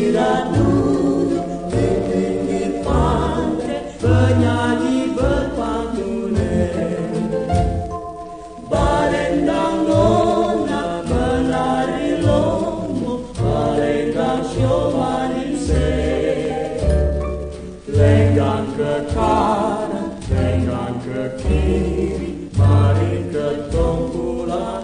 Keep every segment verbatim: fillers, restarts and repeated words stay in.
istirahat duduk di pinggir pantai, penyanyi berpantun. Balendang nona menari lombok, balendang syomanise. Lenggang ke kanan, lenggang ke kiri, mari ketong pulang.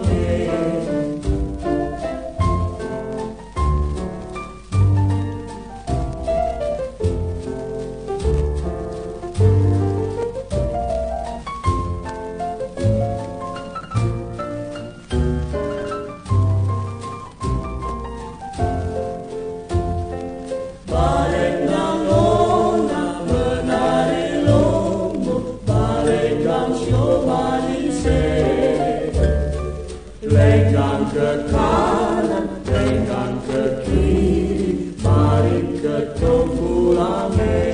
Lenggang ke kanan, lenggang ke kiri, mari ketong pulang.